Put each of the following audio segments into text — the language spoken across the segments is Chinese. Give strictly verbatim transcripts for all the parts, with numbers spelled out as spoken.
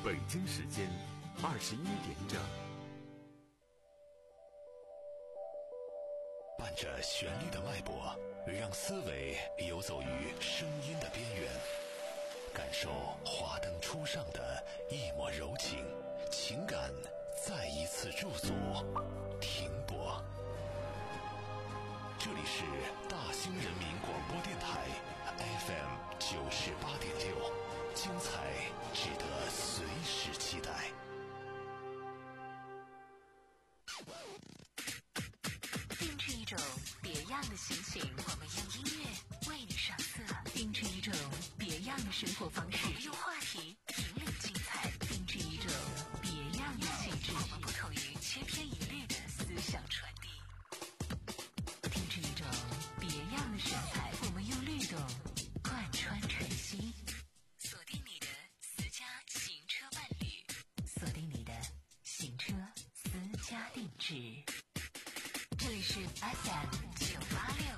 北京时间二十一点整。 伴着旋律的脉搏，让思维游走于声音的边缘，感受华灯初上的一抹柔情，情感再一次驻足停泊。这里是大兴人民广播电台 F M 九十八点六，精彩值得随时期待。 定制一种别样的心情，我们用音乐为你上色；定制一种别样的生活方式，我们用话题引领精彩；定制一种别样的气质，我们不同于千篇一律的思想传递；定制一种别样的神采，我们用律动贯穿晨曦。锁定你的私家行车伴侣，锁定你的行车私家定制。这里是 F M 九八六。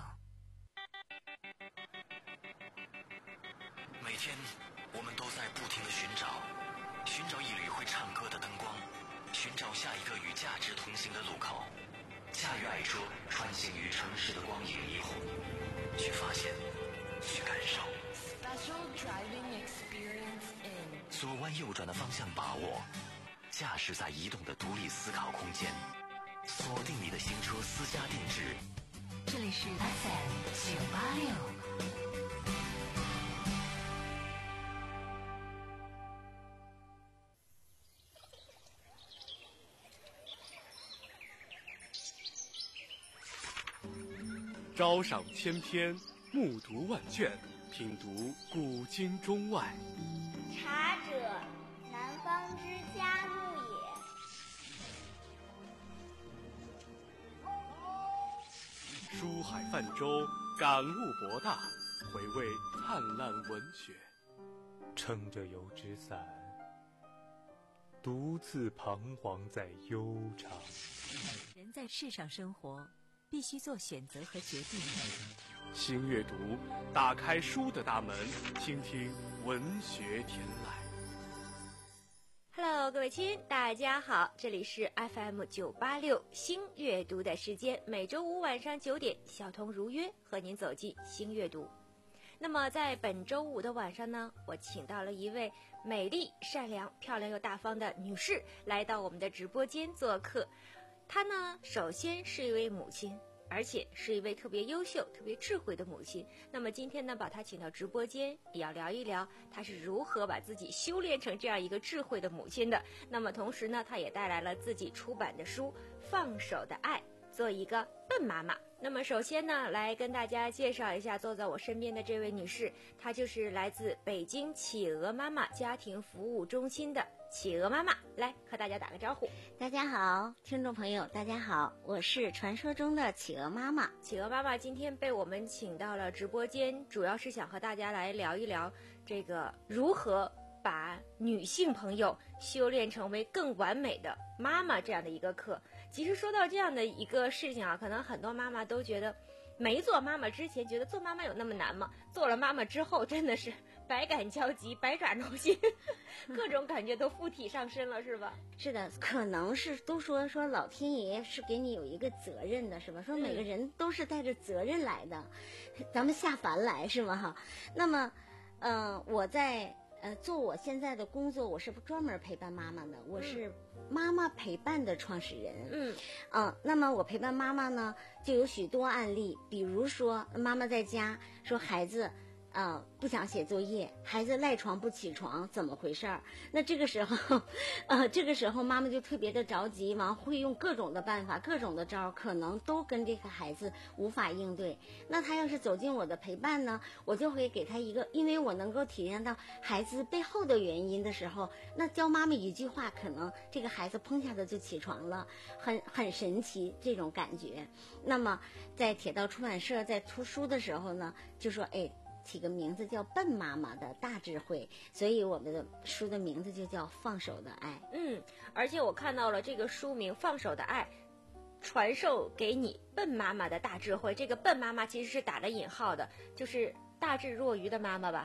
每天我们都在不停地寻找，寻找一缕会唱歌的灯光，寻找下一个与价值同行的路口。驾驭爱车，穿行于城市的光影霓虹，去发现，去感受。 Special driving experience in 左弯右转的方向把握，驾驶在移动的独立思考空间。锁定你的行车私家定制， 这里是 F M 九八六。 朝赏千篇，暮读万卷，品读古今中外。 茶者，南方之佳木也。 书海泛舟，感悟博大，回味灿烂文学。 撑着油纸伞，独自彷徨在悠长。 人在世上生活，必须做选择和决定。 新阅读，打开书的大门，倾听文学天籁。 Hello， 各位亲，大家好，这里是 F M 九八六新阅读的时间，每周五晚上九点，小童如约和您走进新阅读。那么在本周五的晚上呢，我请到了一位美丽、善良、漂亮又大方的女士来到我们的直播间做客。她呢，首先是一位母亲，而且是一位特别优秀、特别智慧的母亲。那么今天呢，把她请到直播间，也要聊一聊她是如何把自己修炼成这样一个智慧的母亲的。那么同时呢，她也带来了自己出版的书《放手的爱》，做一个笨妈妈。那么首先呢，来跟大家介绍一下坐在我身边的这位女士，她就是来自北京企鹅妈妈家庭服务中心的企鹅妈妈，来和大家打个招呼。 大家好，听众朋友大家好，我是传说中的企鹅妈妈。 企鹅妈妈今天被我们请到了直播间，主要是想和大家来聊一聊这个如何把女性朋友修炼成为更完美的妈妈这样的一个课。其实说到这样的一个事情啊，可能很多妈妈都觉得没做妈妈之前觉得做妈妈有那么难吗？做了妈妈之后真的是百感交集，百爪挠心各种感觉都附体上身了，是吧？ 是的，可能是都说说老天爷是给你有一个责任的，是吧？说每个人都是带着责任来的，嗯、咱们下凡来是吗？哈，那么，嗯、呃，我在。呃，做我现在的工作，我是专门陪伴妈妈的，我是妈妈陪伴的创始人。嗯，嗯、呃，那么我陪伴妈妈呢，就有许多案例，比如说妈妈在家说孩子。呃，不想写作业，孩子赖床不起床，怎么回事儿？那这个时候，呃，这个时候妈妈就特别的着急，完会用各种的办法、各种的招，可能都跟这个孩子无法应对。那他要是走进我的陪伴呢，我就会给他一个，因为我能够体验到孩子背后的原因的时候，那教妈妈一句话，可能这个孩子砰下的就起床了，很很神奇这种感觉。那么在铁道出版社在出书的时候呢，就说哎。起个名字叫笨妈妈的大智慧，所以我们的书的名字就叫放手的爱。 嗯，而且我看到了这个书名放手的爱，传授给你笨妈妈的大智慧。这个笨妈妈其实是打了引号的，就是大智若愚的妈妈吧。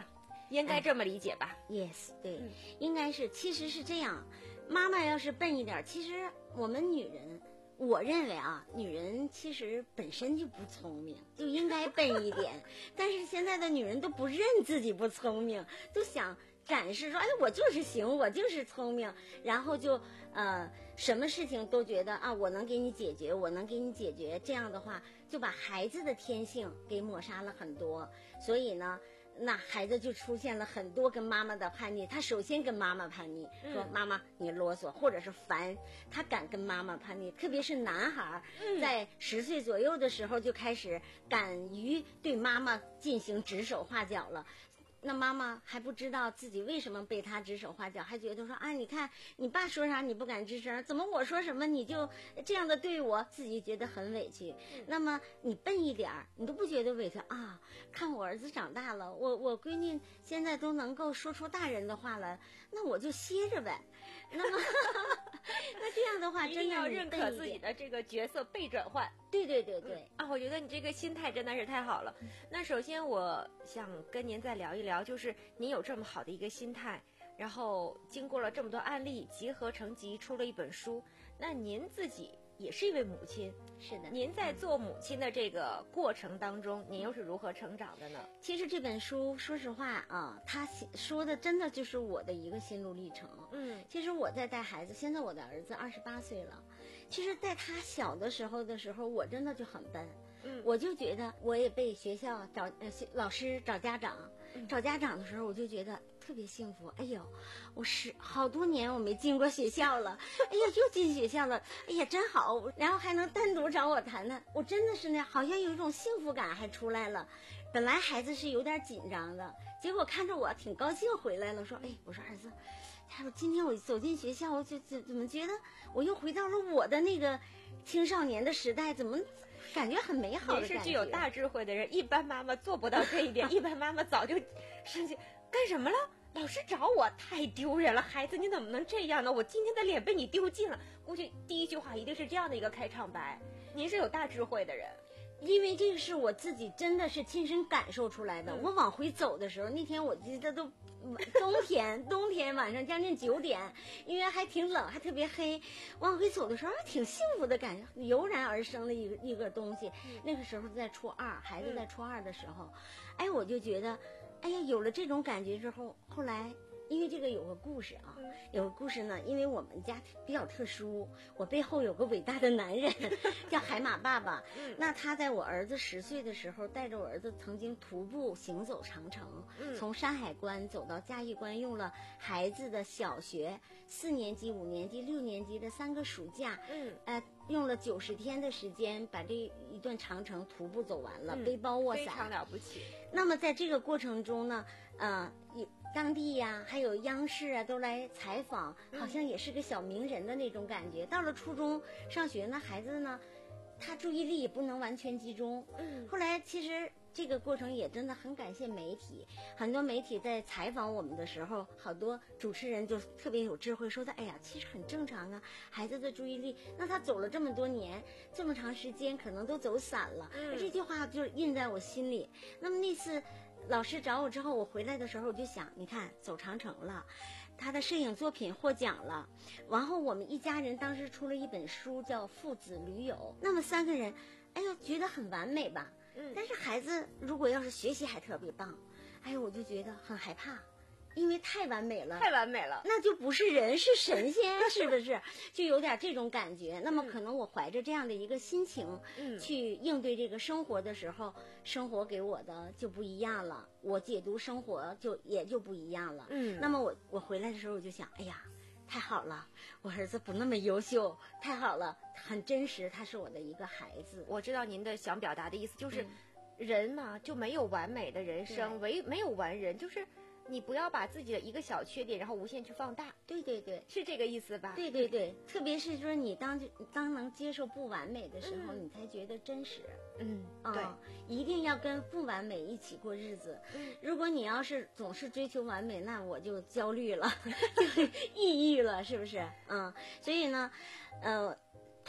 应该这么理解吧？ Yes， 对， 嗯、 应该是，其实是这样。妈妈要是笨一点，其实我们女人，我认为啊，女人其实本身就不聪明，就应该笨一点。但是现在的女人都不认自己不聪明，都想展示说，哎，我就是行，我就是聪明，然后就呃，什么事情都觉得啊，我能给你解决，我能给你解决。这样的话，就把孩子的天性给抹杀了很多。所以呢，那孩子就出现了很多跟妈妈的叛逆。他首先跟妈妈叛逆， 嗯、 说妈妈你啰嗦，或者是烦。他敢跟妈妈叛逆，特别是男孩， 嗯、 在十岁左右的时候就开始敢于对妈妈进行指手画脚了。那妈妈还不知道自己为什么被他指手画脚，还觉得说啊，你看你爸说啥你不敢吱声，怎么我说什么你就这样的对我，自己觉得很委屈。嗯、那么你笨一点你都不觉得委屈啊？看我儿子长大了，我我闺女现在都能够说出大人的话了，那我就歇着呗。那么那这样的话，真的要认可自己的这个角色被转换。 对对对对、 嗯、啊，我觉得你这个心态真的是太好了。那首先我想跟您再聊一聊，就是您有这么好的一个心态，然后经过了这么多案例集合成集出了一本书，那您自己也是一位母亲。 是的， 您在做母亲的这个过程当中，您又是如何成长的呢？ 其实这本书说实话啊，他说的真的就是我的一个心路历程。 嗯， 其实我在带孩子，现在我的儿子二十八岁了，其实在他小的时候的时候，我真的就很笨。 嗯， 我就觉得我也被学校找呃老师找家长，找家长的时候我就觉得特别幸福。哎呦，我是好多年我没进过学校了，哎呀又进学校了，哎呀真好，然后还能单独找我谈谈，我真的是那好像有一种幸福感还出来了。本来孩子是有点紧张的，结果看着我挺高兴回来了，说哎，我说儿子，他说今天我走进学校，我就怎怎么觉得我又回到了我的那个青少年的时代，怎么感觉很美好的感觉。 您是具有大智慧的人，一般妈妈做不到这一点，一般妈妈早就生气，干什么了？老师找我，太丢人了！孩子，你怎么能这样呢？我今天的脸被你丢尽了。估计第一句话一定是这样的一个开场白。您是有大智慧的人， 因为这个是我自己真的是亲身感受出来的。 嗯、 我往回走的时候，那天我记得都冬天，冬天晚上将近九点，因为还挺冷，还特别黑。往回走的时候，挺幸福的感觉，油然而生了一个一个东西。嗯、那个时候在初二，孩子在初二的时候，嗯、哎，我就觉得，哎呀，有了这种感觉之后，后来。因为这个有个故事啊，有个故事呢，因为我们家比较特殊，我背后有个伟大的男人叫海马爸爸。那他在我儿子十岁的时候，带着我儿子曾经徒步行走长城，从山海关走到嘉峪关，用了孩子的小学四年级、五年级、六年级的三个暑假，嗯，呃，用了九十天的时间把这一段长城徒步走完了，嗯、背包卧伞， 非常了不起。 那么在这个过程中呢，呃，当地呀、啊，还有央视啊，都来采访，好像也是个小名人的那种感觉。嗯、到了初中上学呢，孩子呢，他注意力也不能完全集中。嗯，后来其实这个过程也真的很感谢媒体，很多媒体在采访我们的时候，好多主持人就特别有智慧，说的，哎呀，其实很正常啊，孩子的注意力，那他走了这么多年，这么长时间，可能都走散了。嗯，这句话就印在我心里。那么那次。老师找我之后，我回来的时候我就想，你看走长城了，他的摄影作品获奖了，然后我们一家人当时出了一本书叫《父子驴友》，那么三个人，哎呦觉得很完美吧，嗯，但是孩子如果要是学习还特别棒，哎呦我就觉得很害怕。因为太完美了， 太完美了， 那就不是人，是神仙，是不是？就有点这种感觉。那么可能我怀着这样的一个心情，嗯，去应对这个生活的时候，生活给我的就不一样了，我解读生活就也就不一样了。嗯，那么我我回来的时候我就想，哎呀，太好了，我儿子不那么优秀，太好了，很真实，他是我的一个孩子。 我知道您的想表达的意思就是，嗯、人嘛就没有完美的人生，唯没有完人，就是。你不要把自己的一个小缺点，然后无限去放大。 对对对， 是这个意思吧？ 对对对，特别是说你当当能接受不完美的时候，嗯、你才觉得真实。 嗯， 啊、 对， 一定要跟不完美一起过日子。嗯，如果你要是总是追求完美，那我就焦虑了，就抑郁了，是不是？嗯，所以呢，呃。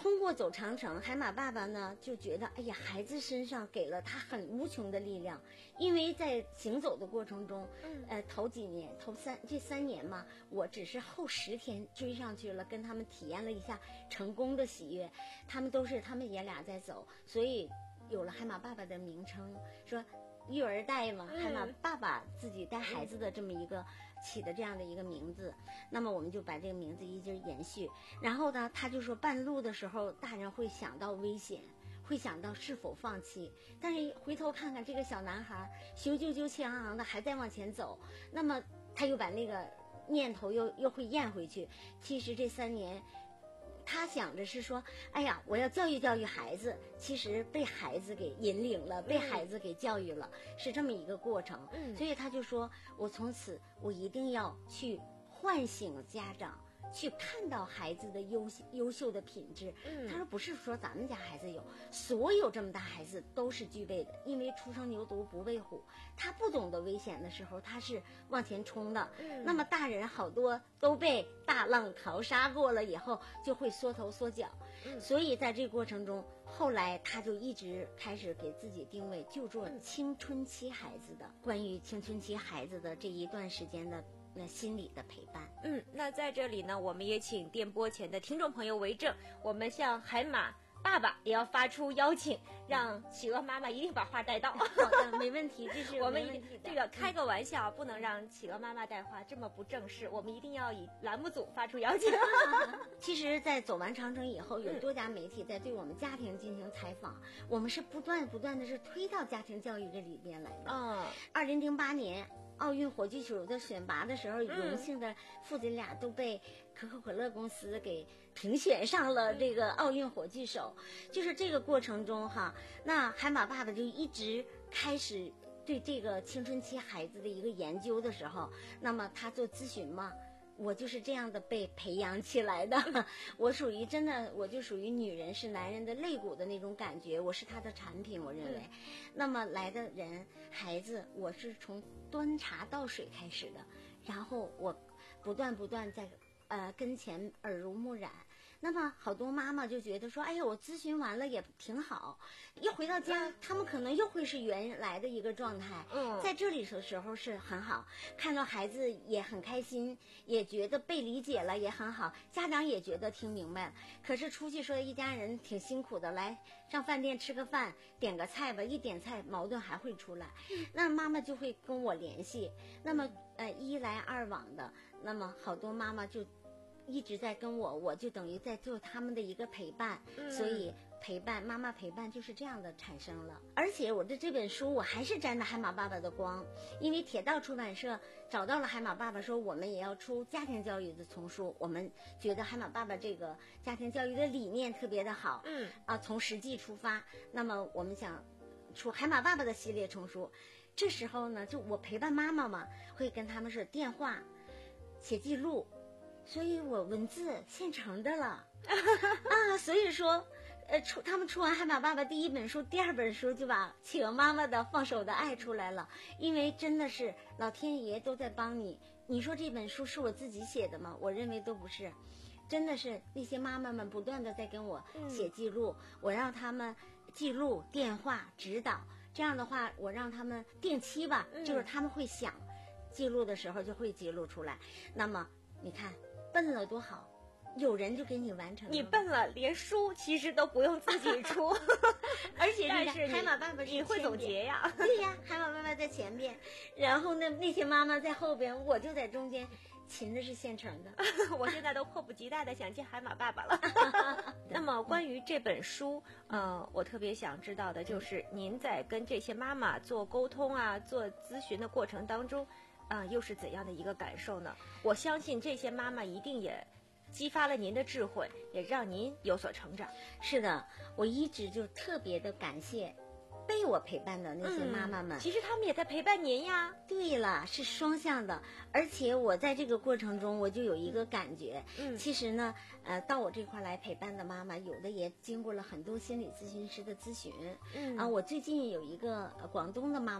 通过走长城，海马爸爸呢就觉得，哎呀，孩子身上给了他很无穷的力量，因为在行走的过程中， 嗯， 呃，头几年，头三这三年嘛，我只是后十天追上去了，跟他们体验了一下成功的喜悦，他们都是他们爷俩在走，所以有了海马爸爸的名称，说育儿带嘛，海马爸爸自己带孩子的这么一个起的这样的一个名字，那么我们就把这个名字一直延续。然后呢，他就说半路的时候，大人会想到危险，会想到是否放弃，但是回头看看这个小男孩雄赳赳气昂昂的还在往前走，那么他又把那个念头又又会咽回去。其实这三年他想着是说，哎呀，我要教育教育孩子，其实被孩子给引领了，被孩子给教育了，是这么一个过程。 嗯， 所以他就说，我从此我一定要去唤醒家长，去看到孩子的优优秀的品质。 嗯， 他说不是说咱们家孩子有，所有这么大孩子都是具备的，因为初生牛犊不畏虎，他不懂得危险的时候，他是往前冲的。 嗯， 那么大人好多都被大浪淘沙过了以后，就会缩头缩脚。 嗯， 所以在这个过程中，后来他就一直开始给自己定位，就做青春期孩子的，关于青春期孩子的这一段时间的那心理的陪伴。 嗯，那在这里呢，我们也请电波前的听众朋友为证，我们向海马爸爸也要发出邀请，让企鹅妈妈一定把话带到。 好的，没问题，这是我们一没问题的这个开个玩笑，不能让企鹅妈妈带话这么不正式，我们一定要以栏目组发出邀请。 其实，在走完长城以后，有多家媒体在对我们家庭进行采访，我们是不断不断的是推到家庭教育这里边来的。 嗯， 二零零八年奥运火炬手的选拔的时候，荣幸的父子俩都被可口可乐公司给评选上了这个奥运火炬手。就是这个过程中哈，那海马爸爸就一直开始对这个青春期孩子的一个研究的时候，那么他做咨询嘛，我就是这样的被培养起来的。我属于真的，我就属于女人是男人的肋骨的那种感觉，我是他的产品，我认为。嗯、那么来的人孩子，我是从端茶倒水开始的，然后我不断不断在呃跟前耳濡目染。那么好多妈妈就觉得说，哎呀，我咨询完了也挺好，一回到家，他们可能又会是原来的一个状态。 嗯， 在这里的时候是很好，看到孩子也很开心，也觉得被理解了，也很好，家长也觉得听明白了。可是出去说一家人挺辛苦的，来上饭店吃个饭，点个菜吧，一点菜矛盾还会出来。那妈妈就会跟我联系，那么呃一来二往的，那么好多妈妈就一直在跟我，我就等于在做他们的一个陪伴， 嗯、 所以陪伴妈妈陪伴就是这样的产生了。而且我的这本书我还是沾着海马爸爸的光，因为铁道出版社找到了海马爸爸，说我们也要出家庭教育的丛书，我们觉得海马爸爸这个家庭教育的理念特别的好， 嗯啊，从实际出发，那么我们想出海马爸爸的系列丛书。这时候呢，就我陪伴妈妈嘛，会跟他们是电话写记录，所以我文字现成的了啊，所以说，呃，出他们出完海马爸爸第一本书，第二本书就把企鹅妈妈的放手的爱出来了，因为真的是老天爷都在帮你。你说这本书是我自己写的吗？我认为都不是，真的是那些妈妈们不断的在跟我写记录，嗯、我让他们记录电话指导，这样的话我让他们定期吧，嗯、就是他们会想记录的时候就会记录出来。那么你看笨了多好，有人就给你完成了。 你笨了，连书其实都不用自己出， 而且但是海马爸爸你会总结呀？ 对呀，海马爸爸在前边，然后呢那些妈妈在后边，我就在中间。琴的是现成的， 我现在都迫不及待的想见海马爸爸了。那么关于这本书，呃，我特别想知道的就是您在跟这些妈妈做沟通啊、做咨询的过程当中，啊、呃，又是怎样的一个感受呢？我相信这些妈妈一定也激发了您的智慧，也让您有所成长。 是的，我一直就特别的感谢被我陪伴的那些妈妈们、 嗯、其实他们也在陪伴您呀。 对了，是双向的，而且我在这个过程中我就有一个感觉， 嗯， 其实呢呃，到我这块来陪伴的妈妈有的也经过了很多心理咨询师的咨询， 嗯啊，我最近有一个、呃、广东的妈妈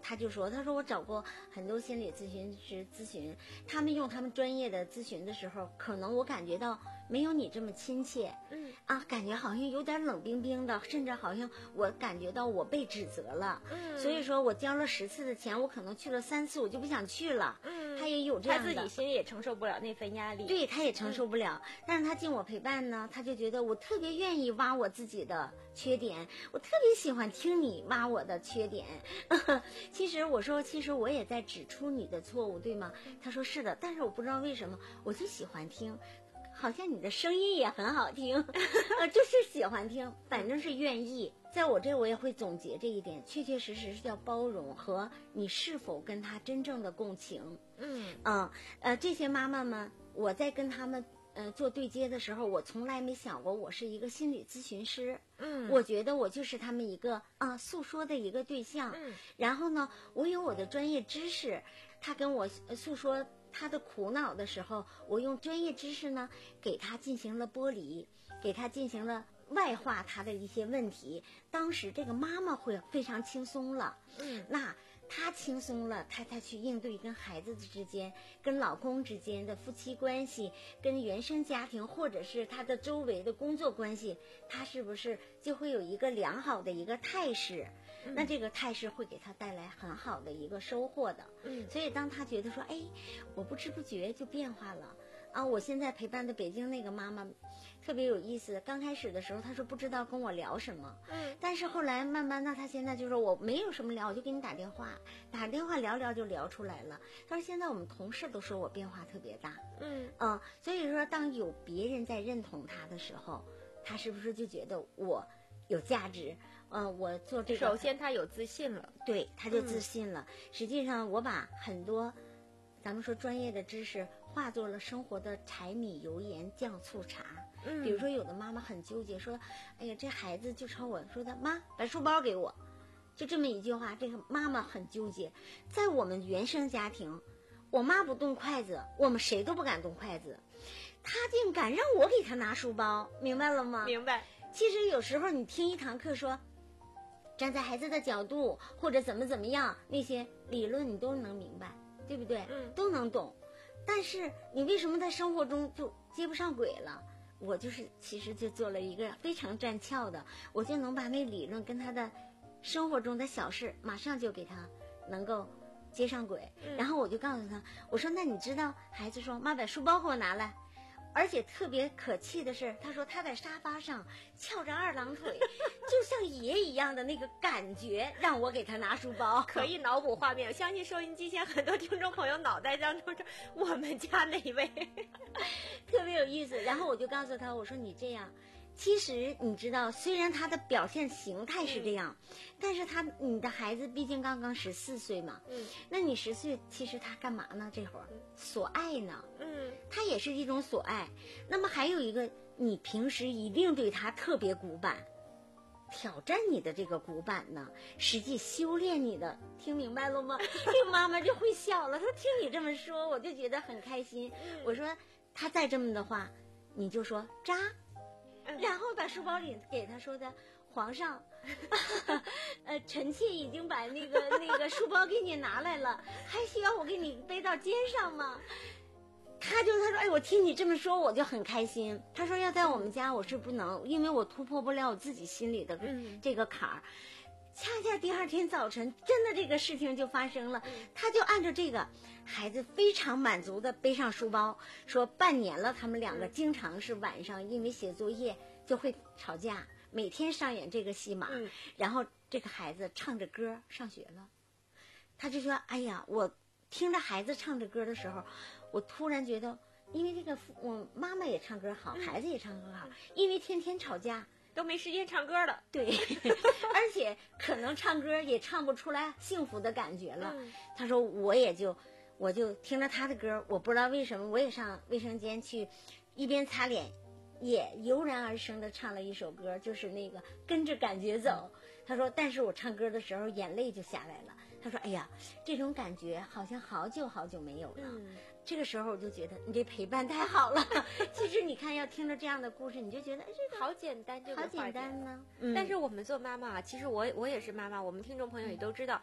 他就说，他说我找过很多心理咨询师咨询，他们用他们专业的咨询的时候，可能我感觉到没有你这么亲切， 嗯啊，感觉好像有点冷冰冰的，甚至好像我感觉到我被指责了， 嗯， 所以说我交了十次的钱，我可能去了三次，我就不想去了， 嗯， 他也有这样的， 他自己心里也承受不了那份压力， 对，他也承受不了，嗯、但是他经我陪伴呢，他就觉得我特别愿意挖我自己的缺点，我特别喜欢听你挖我的缺点。其实我说，其实我也在指出你的错误，对吗？他说是的，但是我不知道为什么，我就喜欢听，好像你的声音也很好听，呃，就是喜欢听，反正是愿意。在我这我也会总结这一点，确确实实是叫包容和你是否跟他真正的共情。 嗯嗯呃，这些妈妈们，我在跟他们呃做对接的时候，我从来没想过我是一个心理咨询师。 嗯， 我觉得我就是他们一个啊诉说的一个对象。 嗯， 然后呢，我有我的专业知识，他跟我诉说他的苦恼的时候，我用专业知识呢给他进行了剥离，给他进行了外化他的一些问题。当时这个妈妈会非常轻松了， 嗯， 那她轻松了，她再去应对跟孩子之间、跟老公之间的夫妻关系、跟原生家庭，或者是她的周围的工作关系，她是不是就会有一个良好的一个态势？ 嗯、 那这个态势会给她带来很好的一个收获的。 嗯， 所以当她觉得说，哎，我不知不觉就变化了啊！我现在陪伴的北京那个妈妈特别有意思，刚开始的时候她说不知道跟我聊什么， 嗯， 但是后来慢慢的她现在就说我没有什么聊，我就给你打电话，打电话聊聊就聊出来了。她说现在我们同事都说我变化特别大， 嗯嗯，所以说当有别人在认同她的时候，她是不是就觉得我有价值？嗯，我做这个， 首先她有自信了， 对，她就自信了。嗯、实际上我把很多咱们说专业的知识化作了生活的柴米油盐酱醋茶。 嗯， 比如说有的妈妈很纠结，说哎呀这孩子就朝我说的妈把书包给我，就这么一句话，这个妈妈很纠结。在我们原生家庭，我妈不动筷子，我们谁都不敢动筷子，她竟敢让我给她拿书包，明白了吗？ 明白。 其实有时候你听一堂课说站在孩子的角度或者怎么怎么样，那些理论你都能明白，对不对？ 嗯， 都能懂。但是你为什么在生活中就接不上轨了？我就是其实就做了一个非常占窍的，我就能把那理论跟他的生活中的小事马上就给他能够接上轨。 嗯、 然后我就告诉他，我说那你知道，孩子说妈把书包给我拿来，而且特别可气的是，他说他在沙发上翘着二郎腿就像爷一样的那个感觉，让我给他拿书包。 可以脑补画面，我相信收音机前很多听众朋友脑袋当中我们家那位特别有意思。然后我就告诉他，我说你这样，其实你知道，虽然他的表现形态是这样，嗯、但是他你的孩子毕竟刚刚十四岁嘛， 嗯， 那你十岁其实他干嘛呢？这会儿所爱呢， 嗯， 他也是一种所爱。那么还有一个，你平时一定对他特别古板，挑战你的这个古板呢，实际修炼你的，听明白了吗？这个妈妈就会笑了，她听你这么说，我就觉得很开心。 嗯、 我说他再这么的话，你就说扎。然后把书包里给他说的，皇上，呃，臣妾已经把那个那个书包给你拿来了，还需要我给你背到肩上吗？他就他说，哎，我听你这么说，我就很开心。他说要在我们家，我是不能，因为我突破不了我自己心里的这个坎儿。恰恰第二天早晨，真的这个事情就发生了。他就按照这个，孩子非常满足的背上书包，说半年了，他们两个经常是晚上因为写作业就会吵架，每天上演这个戏码。 嗯、 然后这个孩子唱着歌上学了，他就说：“哎呀，我听着孩子唱着歌的时候，我突然觉得，因为这个我妈妈也唱歌好，孩子也唱歌好，因为天天吵架。” 都没时间唱歌了， 对，而且可能唱歌也唱不出来幸福的感觉了。 嗯、 他说我也就我就听着他的歌，我不知道为什么我也上卫生间去，一边擦脸，也油然而生的唱了一首歌，就是那个跟着感觉走。他说，但是我唱歌的时候眼泪就下来了。他说，哎呀，这种感觉好像好久好久没有了。 嗯这个时候我就觉得你这陪伴太好了。其实你看，要听着这样的故事，你就觉得哎，这个好简单，就好简单呢。 嗯、但是我们做妈妈，其实我我也是妈妈，我们听众朋友也都知道，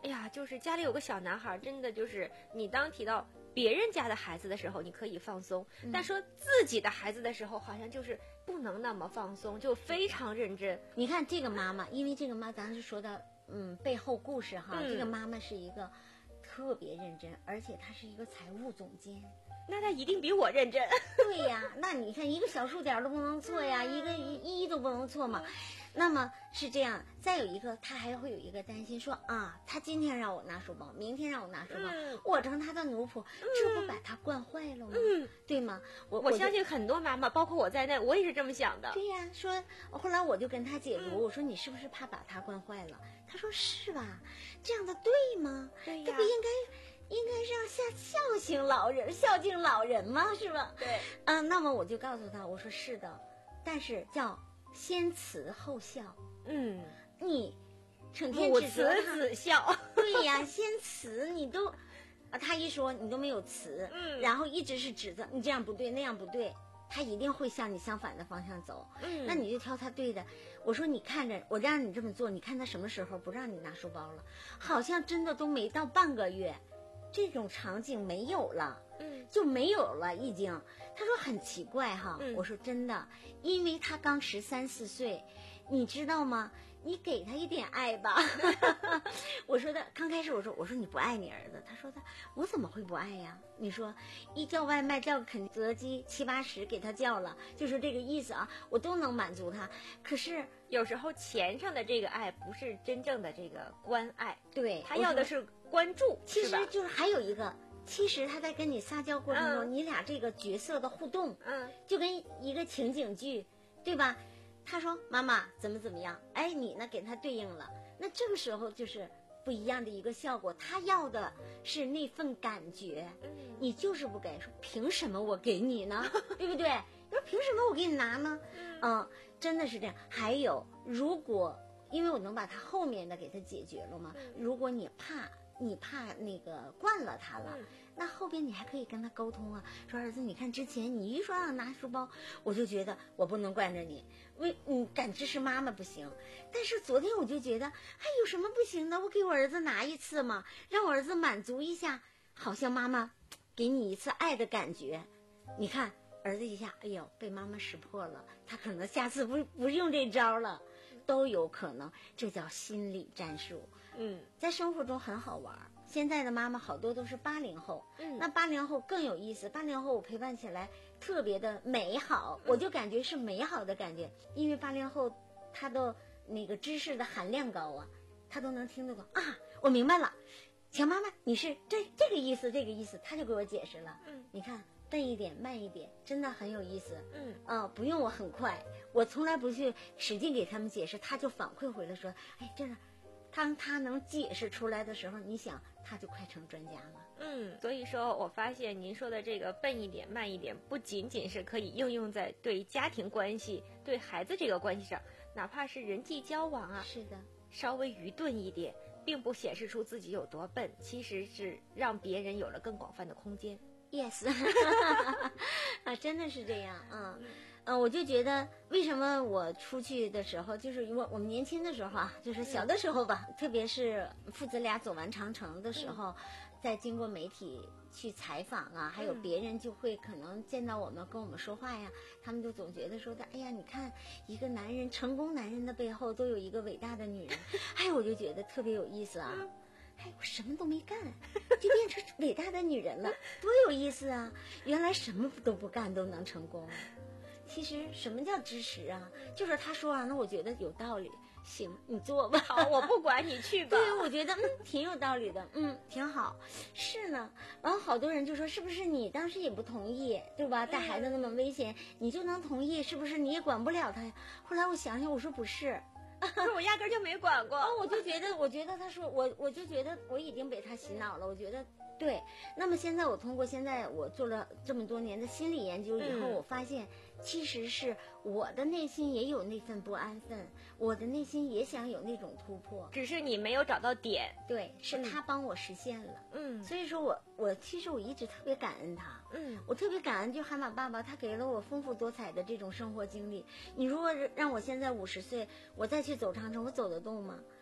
哎呀，就是家里有个小男孩，真的就是你当提到别人家的孩子的时候，你可以放松， 嗯、 但说自己的孩子的时候，好像就是不能那么放松，就非常认真。 你看这个妈妈，因为这个妈，咱就说到嗯背后故事哈、 嗯， 这个妈妈是一个特别认真，而且她是一个财务总监。 那他一定比我认真。 对呀，那你看一个小数点都不能错呀，一个一都不能错嘛。那么是这样，再有一个，他还会有一个担心，说啊，他今天让我拿书包，明天让我拿书包， 嗯、 我成他的奴仆，嗯、这不把他惯坏了吗？ 嗯， 对吗？我我相信很多妈妈，包括我在内，我也是这么想的。 对呀，说后来我就跟他解读，嗯、我说你是不是怕把他惯坏了？他说是吧？这样的对吗？ 对呀， 这不应该。应该是要孝孝敬老人，孝敬老人嘛，是吧？ 对， 嗯、呃，那么我就告诉他，我说是的，但是叫先慈后孝。 嗯， 你成天母指责慈子孝。 对呀，先慈你都，啊，他一说你都没有慈， 嗯， 然后一直是指责你这样不对那样不对，他一定会向你相反的方向走。 嗯， 那你就挑他对的。我说你看着我让你这么做，你看他什么时候不让你拿书包了？好像真的都没到半个月。这种场景没有了， 嗯， 就没有了，已经。他说很奇怪哈， 嗯、 我说真的，因为他刚十三四岁，你知道吗？你给他一点爱吧。我说的刚开始我说我说你不爱你儿子，他说的我怎么会不爱呀？你说一叫外卖叫肯德基七八十给他叫了，就是这个意思啊，我都能满足他。可是有时候钱上的这个爱不是真正的这个关爱， 对他要的是关注。 其实就是还有一个。其实他在跟你撒娇过程中、嗯，你俩这个角色的互动， 嗯， 就跟一个情景剧，对吧？他说妈妈怎么怎么样，哎，你呢给他对应了，那这个时候就是不一样的一个效果。他要的是那份感觉， 嗯， 你就是不给，说凭什么我给你呢？对不对？你说凭什么我给你拿呢？嗯，真的是这样。还有，如果因为我能把他后面的给他解决了吗？ 嗯、 如果你怕。你怕那个惯了他了、 嗯， 那后边你还可以跟他沟通啊，说儿子，你看之前你一说让拿书包，我就觉得我不能惯着你，为你敢支持妈妈不行，但是昨天我就觉得还有什么不行的，我给我儿子拿一次嘛，让我儿子满足一下，好像妈妈给你一次爱的感觉。你看儿子一下，哎呦，被妈妈识破了，他可能下次不不用这招了，都有可能，这叫心理战术。 嗯， 在生活中很好玩。现在的妈妈好多都是八零后， 嗯， 那八零后更有意思。八零后我陪伴起来特别的美好， 嗯、 我就感觉是美好的感觉，因为八零后他的那个知识的含量高啊，他都能听得懂啊。我明白了，强妈妈你是这这个意思，这个意思，他就给我解释了。 嗯， 你看笨一点，慢一点，真的很有意思。 嗯， 啊、呃，不用我很快，我从来不去使劲给他们解释，他就反馈回来说，哎，这是。当他能解释出来的时候，你想他就快成专家了。 嗯，所以说我发现您说的这个笨一点慢一点，不仅仅是可以应用在对家庭关系、对孩子这个关系上，哪怕是人际交往啊， 是的， 稍微愚钝一点，并不显示出自己有多笨，其实是让别人有了更广泛的空间。 Yes， 啊，真的是这样，嗯。嗯，我就觉得为什么我出去的时候，就是我我们年轻的时候啊，就是小的时候吧，嗯、特别是父子俩走完长城的时候，嗯、再经过媒体去采访啊，还有别人就会可能见到我们跟我们说话呀，他们就总觉得说的，哎呀，你看一个男人成功男人的背后都有一个伟大的女人，哎，我就觉得特别有意思啊。哎，我什么都没干，就变成伟大的女人了，多有意思啊！原来什么都不干都能成功。其实什么叫支持啊？就是他说啊，那我觉得有道理，行，你做吧。 好，我不管你去吧。 对，我觉得嗯挺有道理的，嗯挺好。是呢，然后好多人就说，是不是你当时也不同意，对吧？带孩子那么危险，你就能同意？是不是你也管不了他呀？后来我想想，我说不是。 我压根就没管过。 哦，我就觉得，我觉得他说我，我就觉得我已经被他洗脑了。我觉得对。那么现在我通过现在我做了这么多年的心理研究以后， 嗯、 我发现其实是我的内心也有那份不安分，我的内心也想有那种突破， 只是你没有找到点。 对，是他帮我实现了。 嗯， 所以说我我其实我一直特别感恩他。 嗯， 我特别感恩就海马爸爸，他给了我丰富多彩的这种生活经历。你如果让我现在五十岁，我再去走长城，我走得动吗？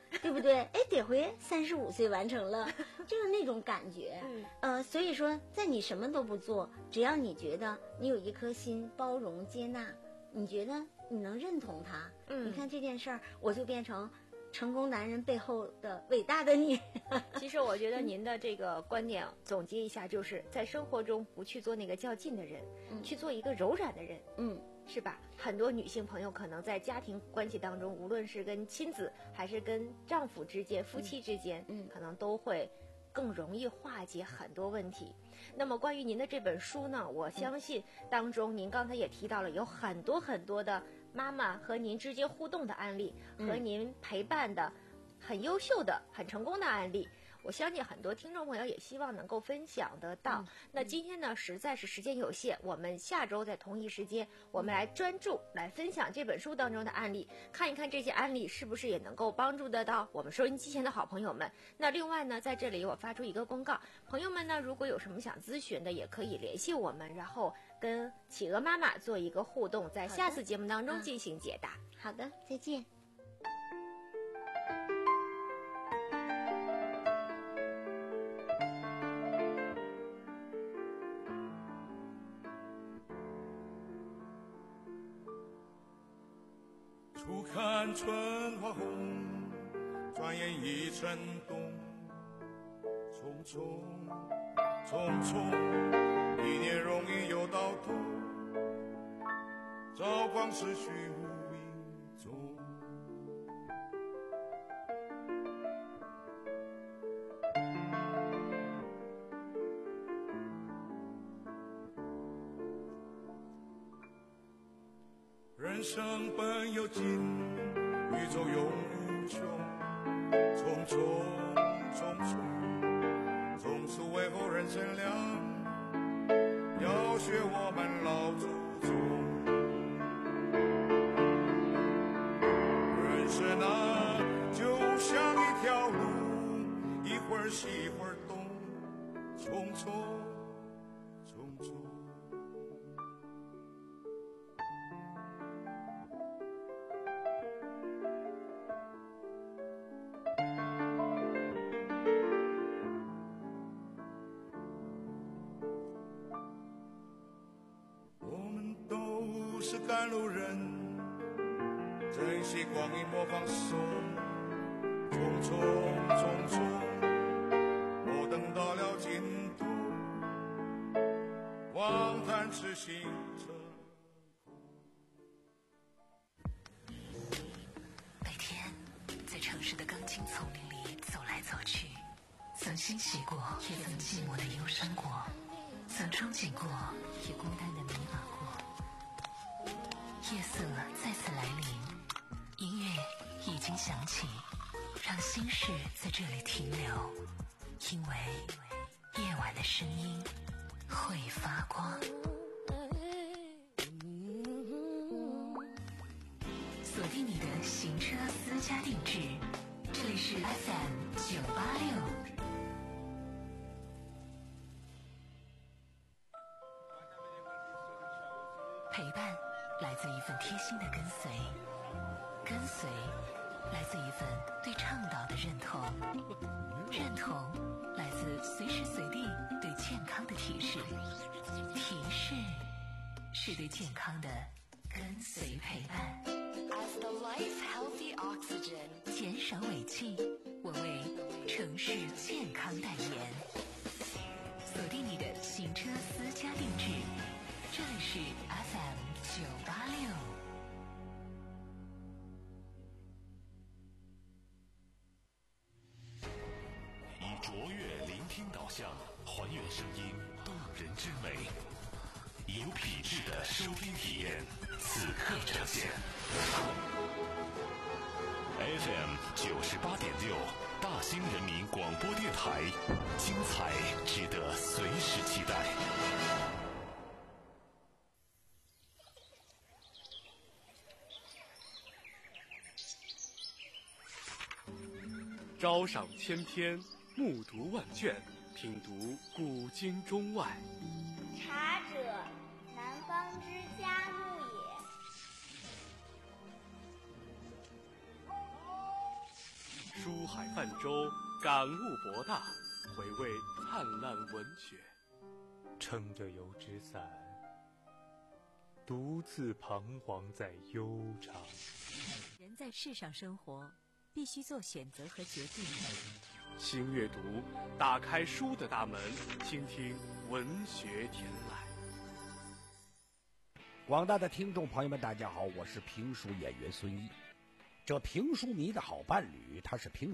对不对？哎，得回三十五岁完成了，就是那种感觉。 嗯， 呃，所以说，在你什么都不做，只要你觉得你有一颗心包容接纳，你觉得你能认同他， 嗯， 你看这件事儿，我就变成成功男人背后的伟大的你。 其实我觉得您的这个观点总结一下，就是在生活中不去做那个较劲的人， 嗯、 去做一个柔软的人， 嗯， 是吧？很多女性朋友可能在家庭关系当中，无论是跟亲子还是跟丈夫之间、夫妻之间， 嗯， 可能都会更容易化解很多问题。那么关于您的这本书呢，我相信当中您刚才也提到了有很多很多的妈妈和您之间互动的案例， 嗯、 和您陪伴的很优秀的、很成功的案例。我相信很多听众朋友也希望能够分享得到。 嗯、 那今天呢，实在是时间有限，我们下周在同一时间，我们来专注来分享这本书当中的案例，看一看这些案例是不是也能够帮助得到我们收音机前的好朋友们。那另外呢，在这里我发出一个公告，朋友们呢，如果有什么想咨询的，也可以联系我们，然后跟企鹅妈妈做一个互动，在下次节目当中进行解答。 好的，再见。 初看春花红，转眼已成冬。匆匆匆匆，一年容易又到头，朝光逝去无影踪。人生本有尽，宇宙永无穷。匆匆匆匆，从此为后人乘凉，要学我们老祖宗。人生啊，就像一条路，一会儿西一会儿东，匆匆匆匆。赶路人，珍惜光阴莫放松，匆匆匆匆，我等到了尽头，望叹痴心成空。 每天在城市的钢筋丛林里走来走去，曾欣喜过，也曾寂寞的忧伤过，曾憧憬过，也孤单的迷茫过。夜色再次来临，音乐已经响起，让心事在这里停留，因为夜晚的声音会发光。锁定你的行车私家定制，这里是 F M 九八六。陪伴来自一份贴心的跟随，跟随来自一份对倡导的认同，认同来自随时随地对健康的提示，提示是对健康的跟随陪伴。As the life healthy oxygen， 减少尾气，我为城市健康代言。锁定你的行车私家定制，这里是 F M 九八六。 以卓越聆听导向，还原声音动人之美，以有品质的收听体验，此刻呈现。F M 九十八点六，大兴人民广播电台，精彩值得随时期待。 朝赏千篇，暮读万卷，品读古今中外。 茶者，南方之嘉木也。 书泛舟，感悟博大，回味灿烂文学。 撑着油纸伞，独自彷徨在悠长。 人在世上生活，必须做选择和决定。 新阅读，打开书的大门，倾听文学天籁。 广大的听众朋友们，大家好，我是评书演员孙一。这评书迷的好伴侣，他是评书